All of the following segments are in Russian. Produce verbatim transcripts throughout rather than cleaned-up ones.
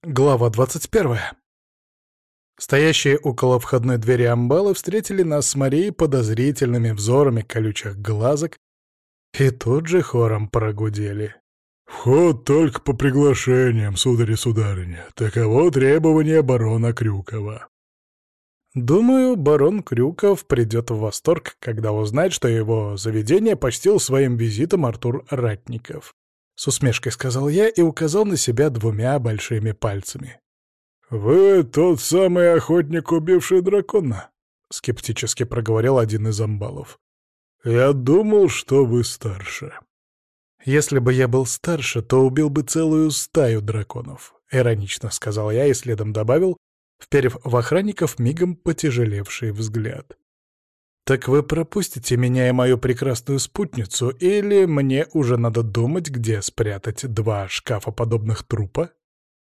Глава двадцать первая. Стоящие около входной двери амбалы встретили нас с Марией подозрительными взорами колючих глазок и тут же хором прогудели. «Вход только по приглашениям, сударь и сударыня. Таково требование барона Крюкова». Думаю, барон Крюков придет в восторг, когда узнает, что его заведение почтил своим визитом Артур Ратников. С усмешкой сказал я и указал на себя двумя большими пальцами. «Вы тот самый охотник, убивший дракона?» — скептически проговорил один из амбалов. «Я думал, что вы старше». «Если бы я был старше, то убил бы целую стаю драконов», — иронично сказал я и следом добавил, вперев в охранников мигом потяжелевший взгляд. «Так вы пропустите меня и мою прекрасную спутницу, или мне уже надо думать, где спрятать два шкафоподобных трупа?»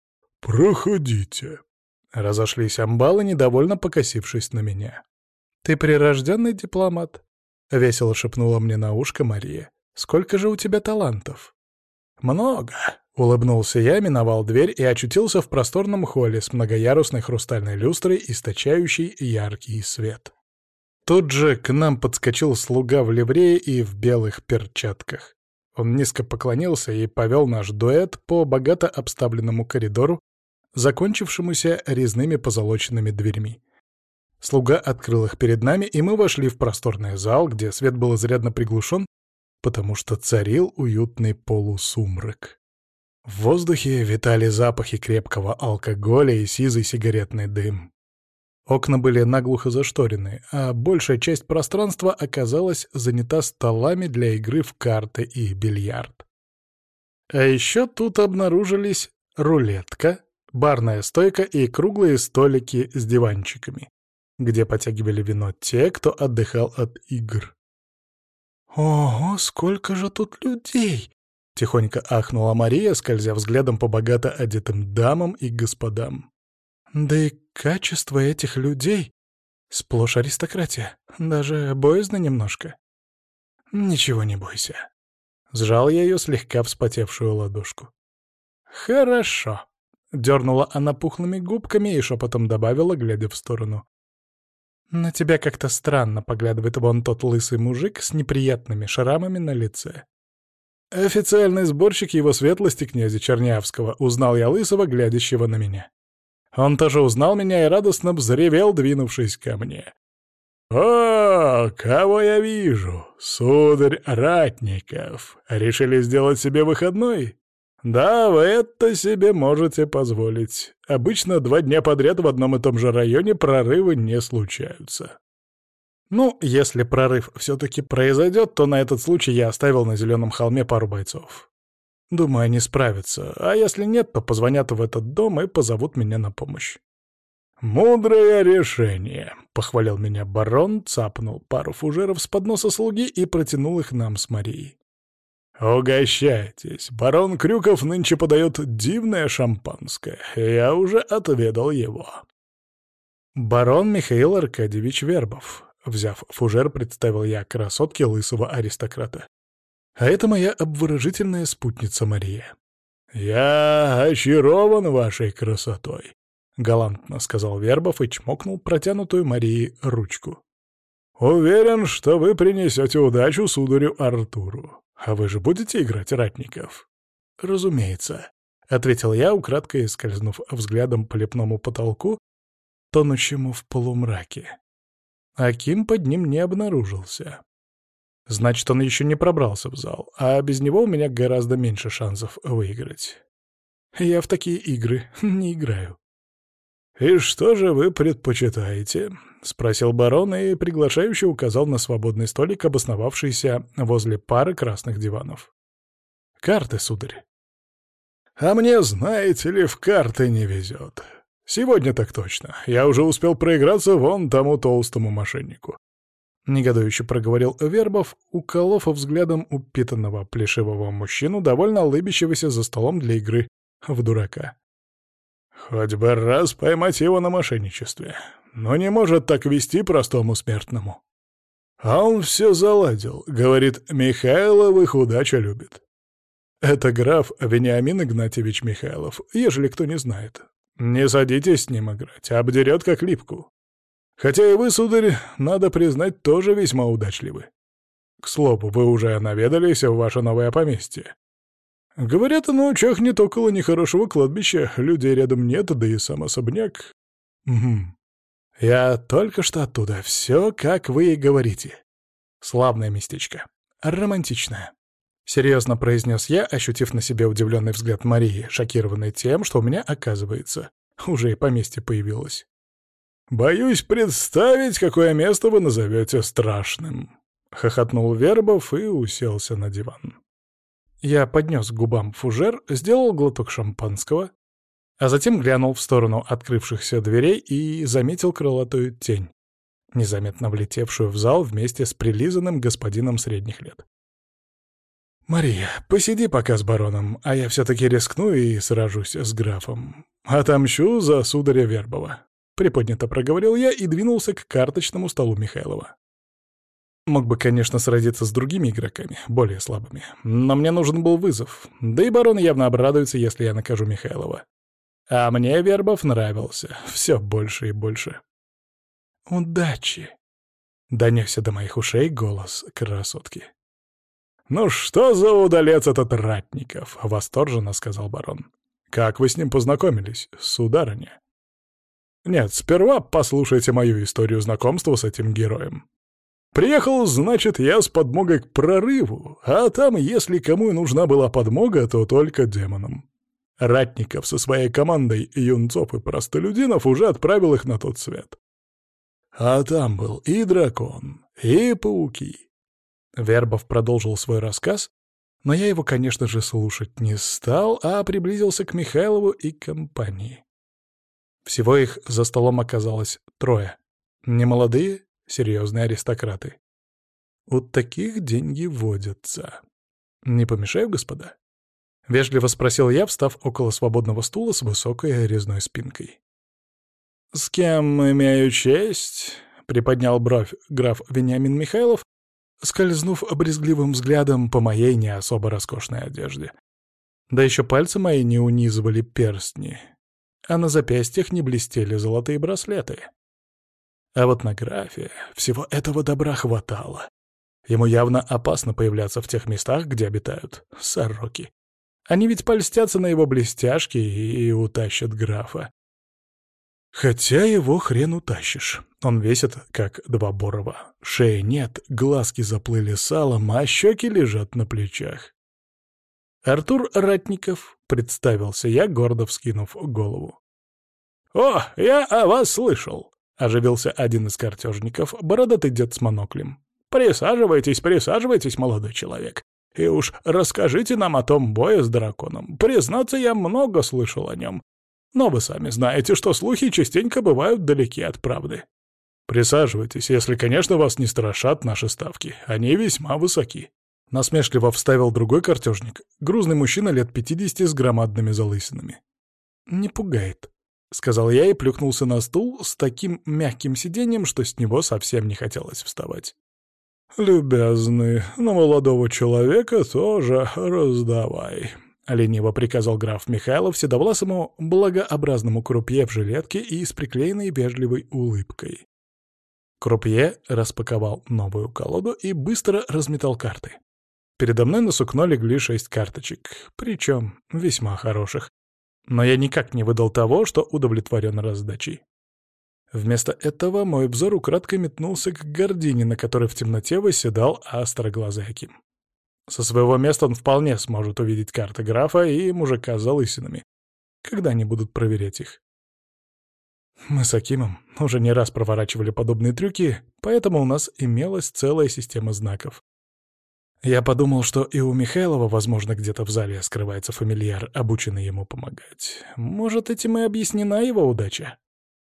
«Проходите», — разошлись амбалы, недовольно покосившись на меня. «Ты прирожденный дипломат», — весело шепнула мне на ушко Мария. «Сколько же у тебя талантов?» «Много», — улыбнулся я, миновал дверь и очутился в просторном холле с многоярусной хрустальной люстрой, источающей яркий свет. Тут же к нам подскочил слуга в ливрее и в белых перчатках. Он низко поклонился и повел наш дуэт по богато обставленному коридору, закончившемуся резными позолоченными дверьми. Слуга открыл их перед нами, и мы вошли в просторный зал, где свет был изрядно приглушен, потому что царил уютный полусумрак. В воздухе витали запахи крепкого алкоголя и сизый сигаретный дым. Окна были наглухо зашторены, а большая часть пространства оказалась занята столами для игры в карты и бильярд. А еще тут обнаружились рулетка, барная стойка и круглые столики с диванчиками, где потягивали вино те, кто отдыхал от игр. «Ого, сколько же тут людей!» — тихонько ахнула Мария, скользя взглядом по богато одетым дамам и господам. «Да и качество этих людей — сплошь аристократия, даже боязно немножко». «Ничего не бойся». Сжал я ее слегка вспотевшую ладошку. «Хорошо», — дернула она пухлыми губками и шепотом добавила, глядя в сторону. «На тебя как-то странно поглядывает вон тот лысый мужик с неприятными шрамами на лице». «Официальный сборщик его светлости князя Чернявского», — узнал я лысого, глядящего на меня. Он тоже узнал меня и радостно взревел, двинувшись ко мне. «О, кого я вижу! Сударь Ратников! Решили сделать себе выходной? Да, вы это себе можете позволить. Обычно два дня подряд в одном и том же районе прорывы не случаются». Ну, если прорыв все-таки произойдет, то на этот случай я оставил на Зеленом холме пару бойцов. Думаю, они справятся, а если нет, то позвонят в этот дом и позовут меня на помощь. «Мудрое решение», — похвалил меня барон, цапнул пару фужеров с подноса слуги и протянул их нам с Марией. «Угощайтесь, барон Крюков нынче подает дивное шампанское, я уже отведал его». «Барон Михаил Аркадьевич Вербов», — взяв фужер, представил я красотке лысого аристократа. «А это моя обворожительная спутница Мария». «Я очарован вашей красотой», — галантно сказал Вербов и чмокнул протянутую Марии ручку. «Уверен, что вы принесете удачу сударю Артуру. А вы же будете играть Ратников?» «Разумеется», — ответил я, украдкой скользнув взглядом по лепному потолку, тонущему в полумраке. Аким под ним не обнаружился. Значит, он еще не пробрался в зал, а без него у меня гораздо меньше шансов выиграть. Я в такие игры не играю. «И что же вы предпочитаете?» — спросил барон и приглашающе указал на свободный столик, обосновавшийся возле пары красных диванов. «Карты, сударь». «А мне, знаете ли, в карты не везет. Сегодня так точно. Я уже успел проиграться вон тому толстому мошеннику». Негодующе проговорил Вербов, уколов взглядом упитанного плешивого мужчину, довольно улыбящегося за столом для игры в дурака. «Хоть бы раз поймать его на мошенничестве, но не может так вести простому смертному. А он все заладил, говорит, Михайловых удача любит. Это граф Вениамин Игнатьевич Михайлов, ежели кто не знает. Не садитесь с ним играть, обдерет как липку. Хотя и вы, сударь, надо признать, тоже весьма удачливы. К слову, вы уже наведались в ваше новое поместье. Говорят, оно чахнет около нехорошего кладбища, людей рядом нет, да и сам особняк. Угу. Я только что оттуда, все как вы и говорите. Славное местечко, романтичное. Серьезно произнес я, ощутив на себе удивленный взгляд Марии, шокированный тем, что у меня, оказывается, уже и поместье появилось. «Боюсь представить, какое место вы назовете страшным», — хохотнул Вербов и уселся на диван. Я поднес к губам фужер, сделал глоток шампанского, а затем глянул в сторону открывшихся дверей и заметил крылатую тень, незаметно влетевшую в зал вместе с прилизанным господином средних лет. «Мария, посиди пока с бароном, а я все-таки рискну и сражусь с графом. Отомщу за сударя Вербова», — приподнято проговорил я и двинулся к карточному столу Михайлова. Мог бы, конечно, сразиться с другими игроками, более слабыми, но мне нужен был вызов, да и барон явно обрадуется, если я накажу Михайлова. А мне Вербов нравился все больше и больше. «Удачи!» — донесся до моих ушей голос красотки. «Ну что за удалец этот Ратников?» — восторженно сказал барон. «Как вы с ним познакомились, сударыня?» «Нет, сперва послушайте мою историю знакомства с этим героем. Приехал, значит, я с подмогой к прорыву, а там, если кому и нужна была подмога, то только демонам. Ратников со своей командой юнцов и простолюдинов уже отправил их на тот свет. А там был и дракон, и пауки». Вербов продолжил свой рассказ, но я его, конечно же, слушать не стал, а приблизился к Михайлову и компании. Всего их за столом оказалось трое. Немолодые, серьезные аристократы. У таких деньги водятся. «Не помешаю, господа?» — вежливо спросил я, встав около свободного стула с высокой резной спинкой. «С кем имею честь?» — приподнял бровь граф Вениамин Михайлов, скользнув брезгливым взглядом по моей не особо роскошной одежде. Да еще пальцы мои не унизывали перстни, а на запястьях не блестели золотые браслеты. А вот на графе всего этого добра хватало. Ему явно опасно появляться в тех местах, где обитают сороки. Они ведь польстятся на его блестяшки и, и утащат графа. Хотя его хрен утащишь. Он весит, как два борова. Шеи нет, глазки заплыли салом, а щеки лежат на плечах. «Артур Ратников», — представился я, гордо вскинув голову. «О, я о вас слышал», — оживился один из картежников, бородатый дед с моноклем. «Присаживайтесь, присаживайтесь, молодой человек, и уж расскажите нам о том бое с драконом. Признаться, я много слышал о нем. Но вы сами знаете, что слухи частенько бывают далеки от правды. Присаживайтесь, если, конечно, вас не страшат наши ставки. Они весьма высоки». Насмешливо вставил другой картежник, грузный мужчина лет пятидесяти с громадными залысинами. «Не пугает», — сказал я и плюхнулся на стул с таким мягким сиденьем, что с него совсем не хотелось вставать. «Любезный, но молодого человека тоже раздавай», — лениво приказал граф Михайлов седовласому благообразному крупье в жилетке и с приклеенной вежливой улыбкой. Крупье распаковал новую колоду и быстро разметал карты. Передо мной на сукно легли шесть карточек, причем весьма хороших. Но я никак не выдал того, что удовлетворен раздачей. Вместо этого мой взор украдкой метнулся к гордине, на которой в темноте восседал остроглазый Аким. Со своего места он вполне сможет увидеть карты графа и мужика с залысинами, когда они будут проверять их. Мы с Акимом уже не раз проворачивали подобные трюки, поэтому у нас имелась целая система знаков. Я подумал, что и у Михайлова, возможно, где-то в зале скрывается фамильяр, обученный ему помогать. Может, этим и объяснена его удача?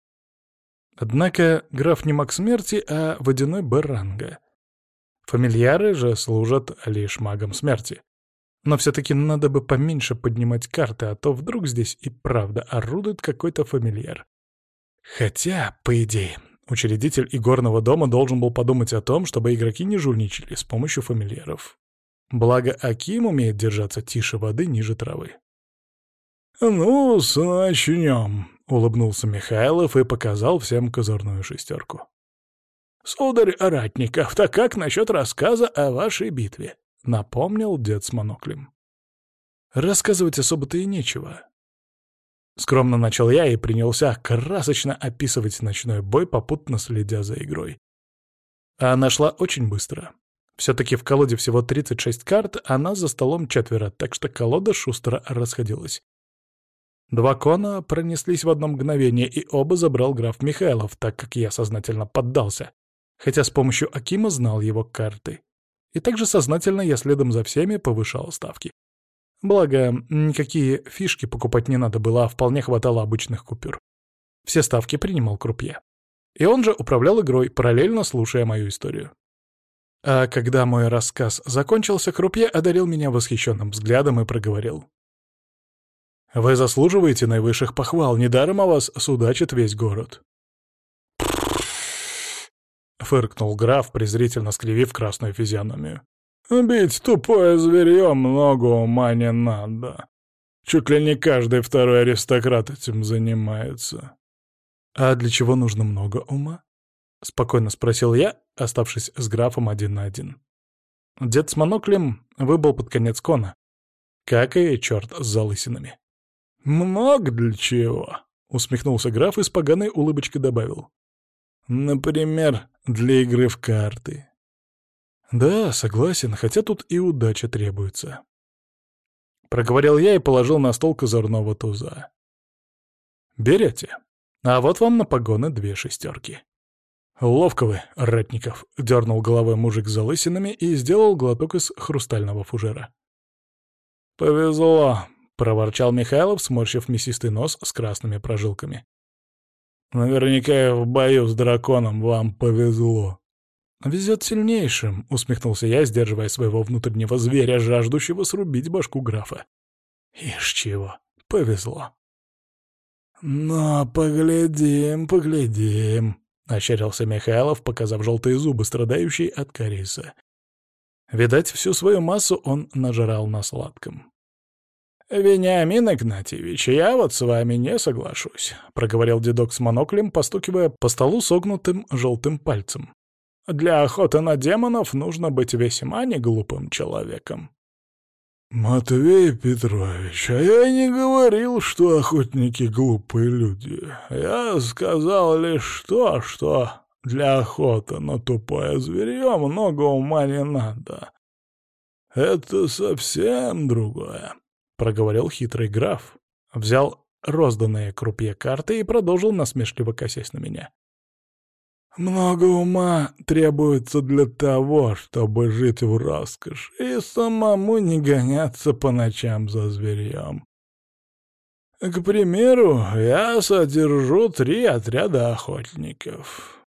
Однако граф не маг смерти, а водяной Б-ранга. Фамильяры же служат лишь магам смерти. Но все-таки надо бы поменьше поднимать карты, а то вдруг здесь и правда орудует какой-то фамильяр. Хотя, по идее, учредитель игорного дома должен был подумать о том, чтобы игроки не жульничали с помощью фамильяров. Благо, Аким умеет держаться тише воды, ниже травы. «Ну-с, начнем», — улыбнулся Михайлов и показал всем козырную шестерку. «Сударь Ратников, так как насчет рассказа о вашей битве?» — напомнил дед с моноклем. Рассказывать особо-то и нечего. Скромно начал я и принялся красочно описывать ночной бой, попутно следя за игрой. А она шла очень быстро. Все-таки в колоде всего тридцать шесть карт, а нас за столом четверо, так что колода шустро расходилась. Два кона пронеслись в одно мгновение, и оба забрал граф Михайлов, так как я сознательно поддался, хотя с помощью Акима знал его карты. И также сознательно я следом за всеми повышал ставки. Благо, никакие фишки покупать не надо было, а вполне хватало обычных купюр. Все ставки принимал крупье. И он же управлял игрой, параллельно слушая мою историю. А когда мой рассказ закончился, крупье одарил меня восхищенным взглядом и проговорил. «Вы заслуживаете наивысших похвал, недаром о вас судачит весь город». Фыркнул граф, презрительно скривив красную физиономию. «Бить тупое зверье много ума не надо. Чуть ли не каждый второй аристократ этим занимается». «А для чего нужно много ума?» — спокойно спросил я, оставшись с графом один на один. Дед с моноклем выбыл под конец кона, как и черт с залысинами. «Много для чего?» — усмехнулся граф и с поганой улыбочкой добавил. «Например, для игры в карты». «Да, согласен, хотя тут и удача требуется». Проговорил я и положил на стол козырного туза. «Берете. А вот вам на погоны две шестерки». «Ловко вы, Ратников», — дернул головой мужик с залысинами и сделал глоток из хрустального фужера. «Повезло», — проворчал Михайлов, сморщив мясистый нос с красными прожилками. «Наверняка в бою с драконом вам повезло». «Везет сильнейшим», — усмехнулся я, сдерживая своего внутреннего зверя, жаждущего срубить башку графа. «Ишь чего, повезло». «Но поглядим, поглядим», — ощерился Михайлов, показав желтые зубы, страдающие от кариеса. Видать, всю свою массу он нажрал на сладком. «Вениамин Игнатьевич, я вот с вами не соглашусь», — проговорил дедок с моноклем, постукивая по столу согнутым желтым пальцем. «Для охоты на демонов нужно быть весьма неглупым человеком». «Матвей Петрович, а я не говорил, что охотники глупые люди. Я сказал лишь то, что для охоты на тупое зверье много ума не надо. Это совсем другое», — проговорил хитрый граф, взял розданные крупье карты и продолжил насмешливо косясь на меня. «Много ума требуется для того, чтобы жить в роскоши и самому не гоняться по ночам за зверьем. К примеру, я содержу три отряда охотников.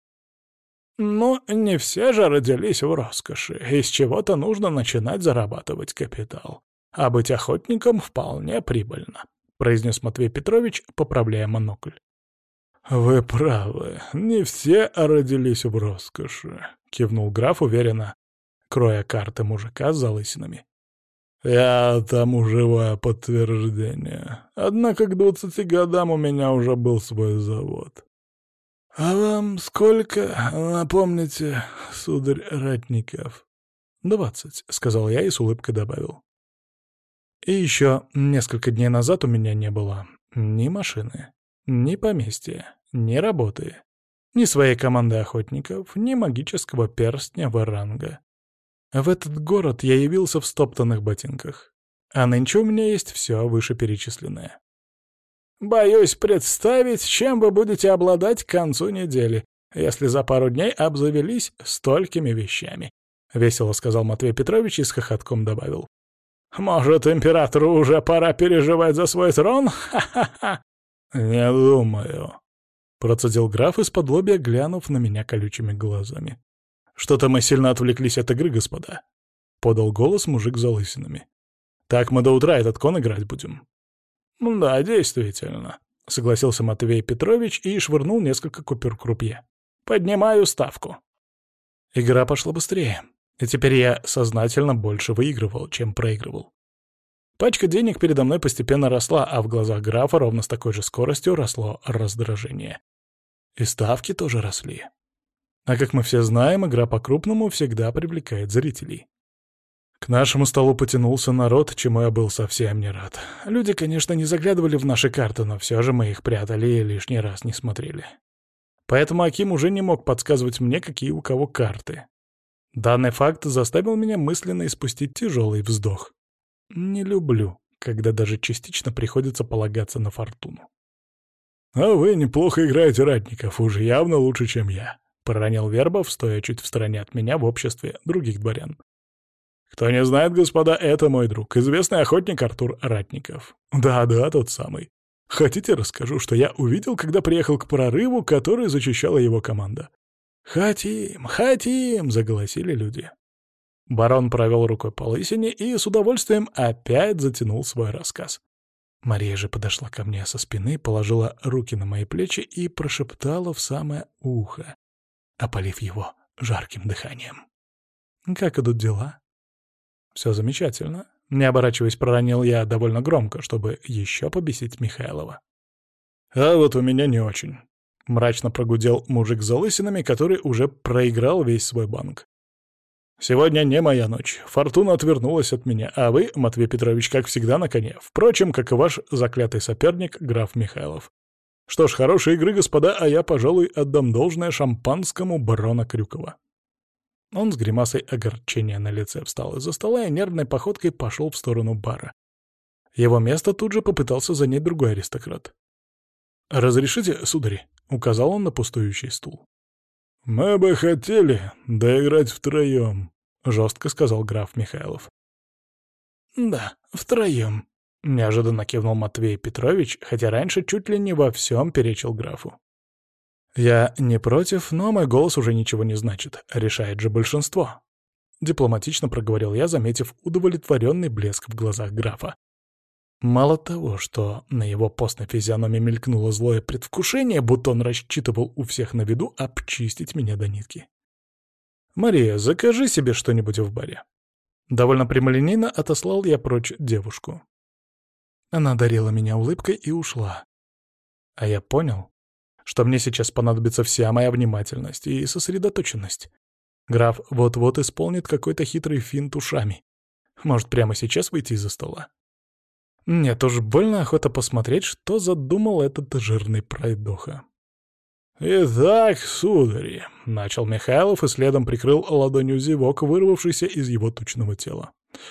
Но не все же родились в роскоши, и с чего-то нужно начинать зарабатывать капитал. А быть охотником вполне прибыльно», — произнес Матвей Петрович, поправляя монокль. «Вы правы, не все родились в роскоши», — кивнул граф уверенно, кроя карты мужика с залысинами. «Я тому живое подтверждение. Однако к двадцати годам у меня уже был свой завод. А вам сколько, напомните, сударь Ратников?» «Двадцать», — сказал я и с улыбкой добавил. «И еще несколько дней назад у меня не было ни машины, ни поместья, ни работы, ни своей команды охотников, ни магического перстня варанга. В этот город я явился в стоптанных ботинках, а нынче у меня есть все вышеперечисленное. Боюсь представить, чем вы будете обладать к концу недели, если за пару дней обзавелись столькими вещами», — весело сказал Матвей Петрович и с хохотком добавил. «Может, императору уже пора переживать за свой трон? Ха-ха-ха!» «Не думаю», — процедил граф из-под лобья, глянув на меня колючими глазами. «Что-то мы сильно отвлеклись от игры, господа», — подал голос мужик с залысинами. «Так мы до утра этот кон играть будем». «Да, действительно», — согласился Матвей Петрович и швырнул несколько купюр крупье. «Поднимаю ставку». Игра пошла быстрее. И теперь я сознательно больше выигрывал, чем проигрывал. Пачка денег передо мной постепенно росла, а в глазах графа ровно с такой же скоростью росло раздражение. И ставки тоже росли. А как мы все знаем, игра по-крупному всегда привлекает зрителей. К нашему столу потянулся народ, чему я был совсем не рад. Люди, конечно, не заглядывали в наши карты, но все же мы их прятали и лишний раз не смотрели. Поэтому Аким уже не мог подсказывать мне, какие у кого карты. Данный факт заставил меня мысленно испустить тяжелый вздох. Не люблю, когда даже частично приходится полагаться на фортуну. «А вы неплохо играете ратников, уже явно лучше, чем я», — проронил Вербов, стоя чуть в стороне от меня в обществе других дворян. «Кто не знает, господа, это мой друг, известный охотник Артур Ратников. Да-да, тот самый. Хотите, расскажу, что я увидел, когда приехал к прорыву, который зачищала его команда?» «Хотим, хотим!» — заголосили люди. Барон провел рукой по лысине и с удовольствием опять затянул свой рассказ. Мария же подошла ко мне со спины, положила руки на мои плечи и прошептала в самое ухо, опалив его жарким дыханием. «Как идут дела?» «Все замечательно», — не оборачиваясь, проронил я довольно громко, чтобы еще побесить Михайлова. «А вот у меня не очень», — мрачно прогудел мужик с залысинами, который уже проиграл весь свой банк. «Сегодня не моя ночь. Фортуна отвернулась от меня, а вы, Матвей Петрович, как всегда, на коне. Впрочем, как и ваш заклятый соперник, граф Михайлов. Что ж, хорошей игры, господа, а я, пожалуй, отдам должное шампанскому барона Крюкова». Он с гримасой огорчения на лице встал из-за стола и нервной походкой пошел в сторону бара. Его место тут же попытался занять другой аристократ. «Разрешите, судари?» — указал он на пустующий стул. «Мы бы хотели доиграть втроем», — жестко сказал граф Михайлов. «Да, втроем», — неожиданно кивнул Матвей Петрович, хотя раньше чуть ли не во всем перечил графу. «Я не против, но мой голос уже ничего не значит. Решает же большинство», — дипломатично проговорил я, заметив удовлетворенный блеск в глазах графа. Мало того, что на его постной физиономии мелькнуло злое предвкушение, будто он рассчитывал у всех на виду обчистить меня до нитки. «Мария, закажи себе что-нибудь в баре». Довольно прямолинейно отослал я прочь девушку. Она одарила меня улыбкой и ушла. А я понял, что мне сейчас понадобится вся моя внимательность и сосредоточенность. Граф вот-вот исполнит какой-то хитрый финт ушами. Может, прямо сейчас выйти из-за стола? Нет уж, больно охота посмотреть, что задумал этот жирный пройдоха. «Итак, судари», — начал Михайлов и следом прикрыл ладонью зевок, вырвавшийся из его тучного тела.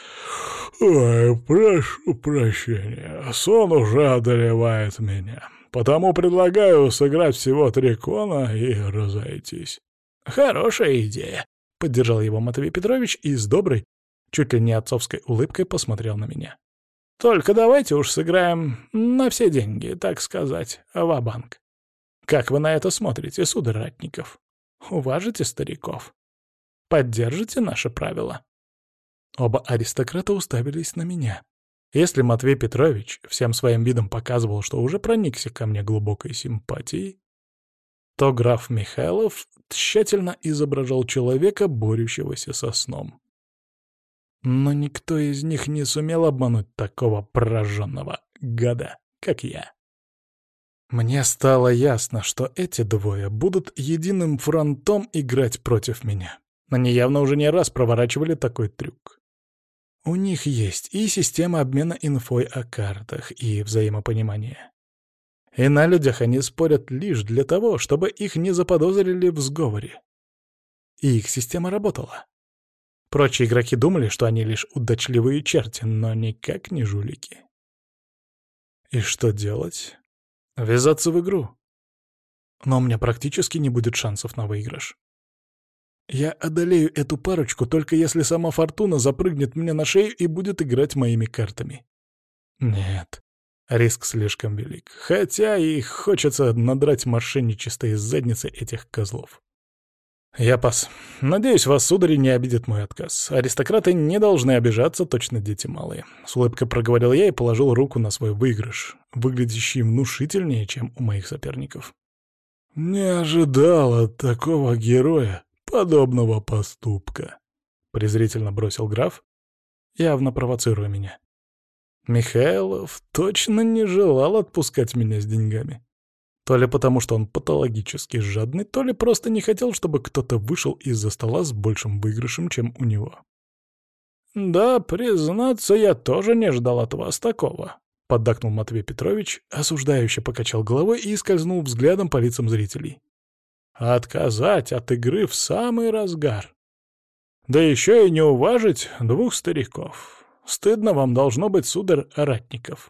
«Ой, прошу прощения, сон уже одолевает меня, потому предлагаю сыграть всего три кона и разойтись». «Хорошая идея», — поддержал его Матвей Петрович и с доброй, чуть ли не отцовской улыбкой посмотрел на меня. «Только давайте уж сыграем на все деньги, так сказать, ва-банк. Как вы на это смотрите, сударь Ратников? Уважите стариков? Поддержите наши правила?» Оба аристократа уставились на меня. Если Матвей Петрович всем своим видом показывал, что уже проникся ко мне глубокой симпатией, то граф Михайлов тщательно изображал человека, борющегося со сном. Но никто из них не сумел обмануть такого прожженного гада, как я. Мне стало ясно, что эти двое будут единым фронтом играть против меня. Они явно уже не раз проворачивали такой трюк. У них есть и система обмена инфой о картах, и взаимопонимание. И на людях они спорят лишь для того, чтобы их не заподозрили в сговоре. И их система работала. Прочие игроки думали, что они лишь удачливые черти, но никак не жулики. И что делать? Ввязаться в игру. Но у меня практически не будет шансов на выигрыш. Я одолею эту парочку, только если сама Фортуна запрыгнет мне на шею и будет играть моими картами. Нет, риск слишком велик. Хотя и хочется надрать мошенничество из задницы этих козлов. Я пас. Надеюсь, вас, судари, не обидит мой отказ. Аристократы не должны обижаться, точно дети малые. С улыбкой проговорил я и положил руку на свой выигрыш, выглядящий внушительнее, чем у моих соперников. «Не ожидал от такого героя подобного поступка», презрительно бросил граф, явно провоцируя меня. Михайлов точно не желал отпускать меня с деньгами. То ли потому, что он патологически жадный, то ли просто не хотел, чтобы кто-то вышел из-за стола с большим выигрышем, чем у него. «Да, признаться, я тоже не ждал от вас такого», — поддакнул Матвей Петрович, осуждающе покачал головой и скользнул взглядом по лицам зрителей. «Отказать от игры в самый разгар. Да еще и не уважить двух стариков. Стыдно вам должно быть, сударь Ратников».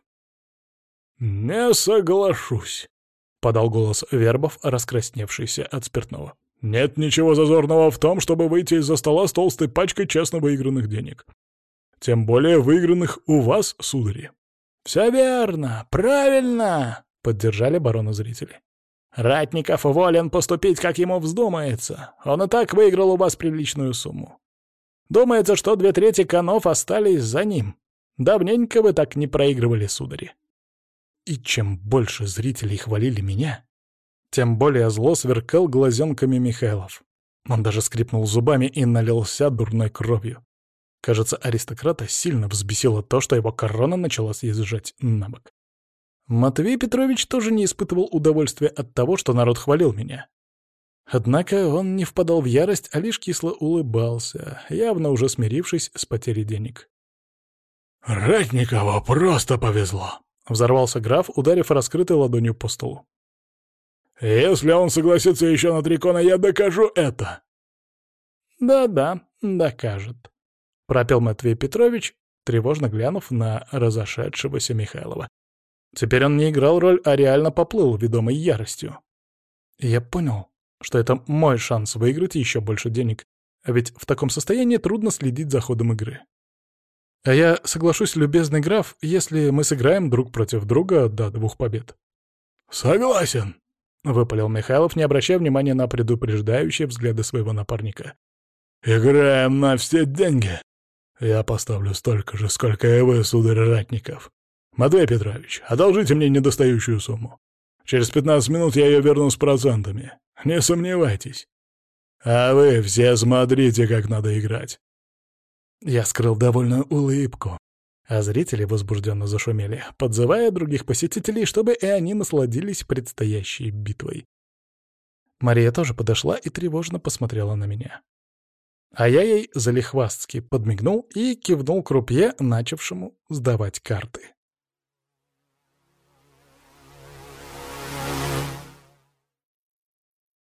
«Не соглашусь», — подал голос Вербов, раскрасневшийся от спиртного. «Нет ничего зазорного в том, чтобы выйти из-за стола с толстой пачкой честно выигранных денег. Тем более выигранных у вас, судари». «Все верно, правильно!» — поддержали барона зрители. «Ратников волен поступить, как ему вздумается. Он и так выиграл у вас приличную сумму. Думается, что две трети конов остались за ним. Давненько вы так не проигрывали, судари». И чем больше зрителей хвалили меня, тем более зло сверкал глазенками Михайлов. Он даже скрипнул зубами и налился дурной кровью. Кажется, аристократа сильно взбесило то, что его корона начала съезжать на бок. Матвей Петрович тоже не испытывал удовольствия от того, что народ хвалил меня. Однако он не впадал в ярость, а лишь кисло улыбался, явно уже смирившись с потерей денег. «Ратникову просто повезло», — взорвался граф, ударив раскрытой ладонью по столу. «Если он согласится еще на три кона, я докажу это!» «Да-да, докажет», — пропел Матвей Петрович, тревожно глянув на разошедшегося Михайлова. Теперь он не играл роль, а реально поплыл, ведомой яростью. И я понял, что это мой шанс выиграть еще больше денег, а ведь в таком состоянии трудно следить за ходом игры. А я соглашусь, любезный граф, если мы сыграем друг против друга до двух побед. «Согласен», — выпалил Михайлов, не обращая внимания на предупреждающие взгляды своего напарника. «Играем на все деньги. Я поставлю столько же, сколько и вы, сударь Ратников. Матвей Петрович, одолжите мне недостающую сумму. Через пятнадцать минут я ее верну с процентами. Не сомневайтесь. А вы все смотрите, как надо играть». Я скрыл довольную улыбку, а зрители возбужденно зашумели, подзывая других посетителей, чтобы и они насладились предстоящей битвой. Мария тоже подошла и тревожно посмотрела на меня. А я ей залихвастски подмигнул и кивнул крупье, начавшему сдавать карты.